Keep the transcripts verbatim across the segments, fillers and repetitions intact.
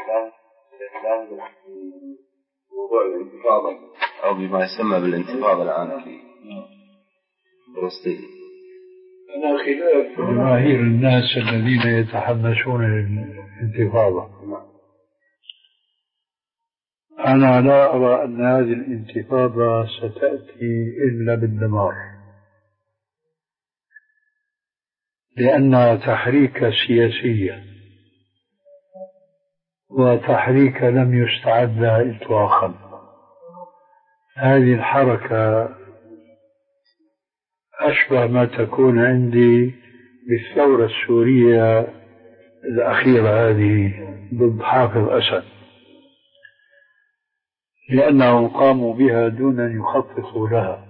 موضوع الانتفاضة أو بما يسمى بالانتفاضة الآن في فلسطين. أنا خلاف جماهير الناس الذين يتحمسون للانتفاضة. أنا لا أرى أن هذه الانتفاضة ستأتي إلا بالدمار، لأنها تحريك سياسية وتحريك لم يستعد لها إطلاقا. هذه الحركة أشبه ما تكون عندي بالثورة السورية الأخيرة هذه ضد حافظ أسد، لأنهم قاموا بها دون أن يخططوا لها.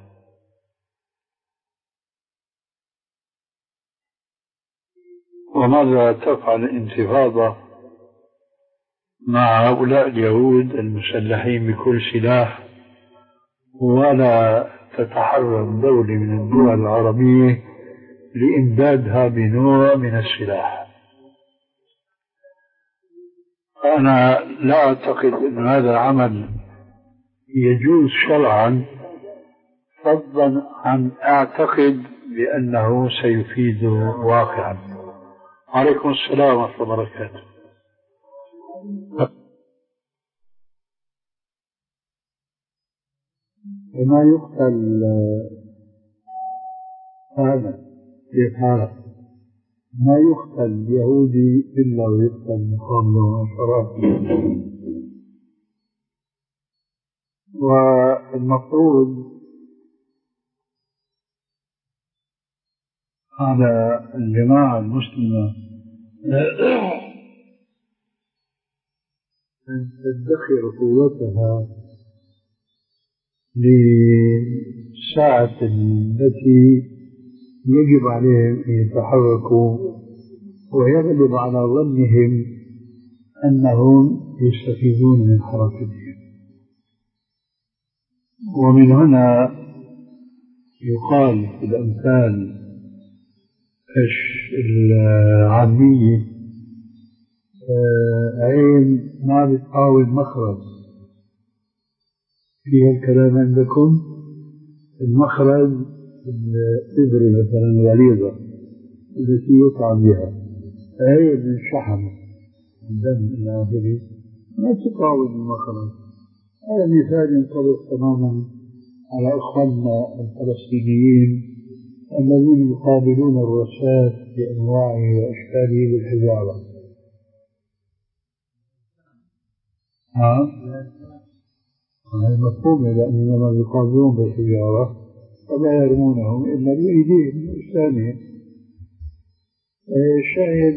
وماذا تفعل الانتفاضة مع هؤلاء اليهود المسلحين بكل سلاح ولا تتحرك دولة من الدول العربية لإمدادها بنوع من السلاح؟ أنا لا أعتقد أن هذا العمل يجوز شرعا، فضلا عن أعتقد بأنه سيفيد واقعا. عليكم السلام ورحمة الله وبركاته. وما يقتل هذا كيف حالك؟ ما يقتل يهودي إلا ويقتل مقابله عشرات. والمفروض على الجماعة المسلمة أن تدخر قوتها للساعة التي يجب عليهم أن يتحركوا ويغلب على ظنهم أنهم يستفيدون من حركتهم. ومن هنا يقال في الأمثال العامية عين ما بتقاوم مخرج. فيها الكلام عندكم المخرج الإبرة مثلا الغليظة التي يطعم بها، هي من شحم الدم إلى آخره ما تقاوم المخرج. هذا مثال ينطبق تماما على أخواننا الفلسطينيين الذين يقابلون الرشاة بأنواعه وأشكاله بالحجارة. ها؟ هذا مفهوم، لأنهم لما يقابلون بالحجارة فلا يرمونهم إلا بأيديهم وأجسامهم. شاهد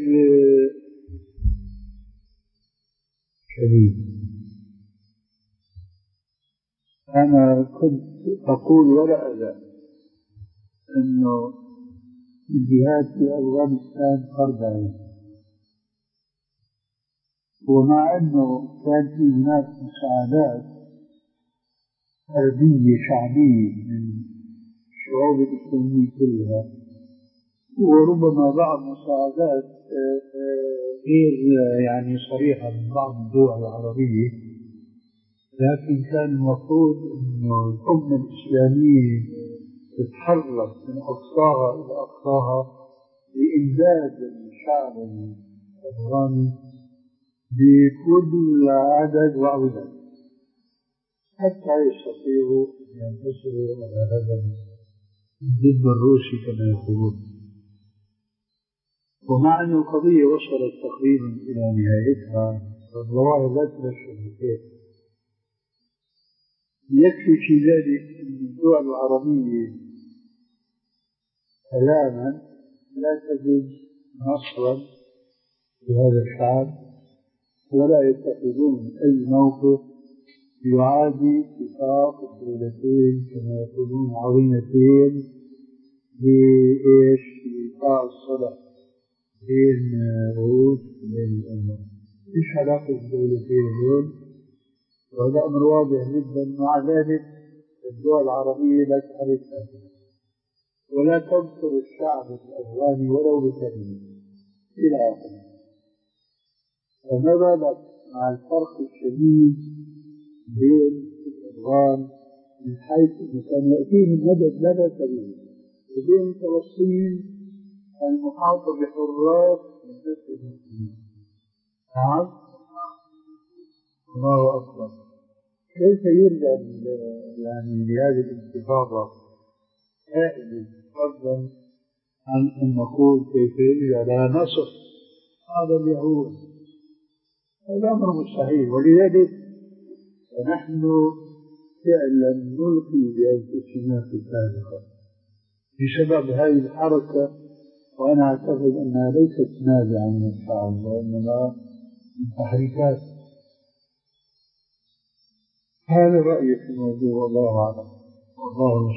شديد. أنا كنت أقول ولا أزال أنه الجهاد في أفغانستان فرض عين، ومع أنه كان في هناك مساعدات فردية شعبية من الشعوب الإسلامية كلها، وربما بعض مساعدات غير يعني صريحة من بعض الدول العربية، لكن كان المفروض أنه الأمة الإسلامية تتحرك من أقصاها إلى أقصاها لإمداد الشعب الأفغاني بكل عدد وعدد حتى يستطيعوا أن ينتصروا على هذا الضد الروسي كما يقولون. ومع أن القضية وصلت تقريبا إلى نهايتها فالظواهر لا تبشر بخير. يكفي في ذلك أن الدول العربية كلاما لا تجد نصرا لهذا الشعب ولا يتخذون أي موقف يعادي اتفاق الدولتين كما يقولون عظيمتين بإيش بإيقاع الصلح بين الروس وبين الأمة. إيش علاقة الدولتين دول؟ وهذا أمر واضح جدا. مع ذلك الدول العربية لا تحركها ولا تنصر الشعب الأفغاني ولو بكلمة إلى آخره. فما بالك مع الفرق الشديد بين الأفغان من حيث أنه كان يأتيهم مدد لا بأس به، وبين فلسطين المحاطة بحراس من نفس المسلمين. نعم، الله أكبر. كيف يرجع يعني لهذه الانتفاضة هائلة، فضلا عن أن نقول كيف يرجع لها نصر هذا اليهود؟ هذا أمر مستحيل. ولذلك نحن فعلا نلقي بأنفسنا في التاريخ بسبب هذه الحركة، وأنا أعتقد أنها ليست نابعة من الشعب وإنما من تحريكات. هذا رأيي في الموضوع، والله أعلم. والله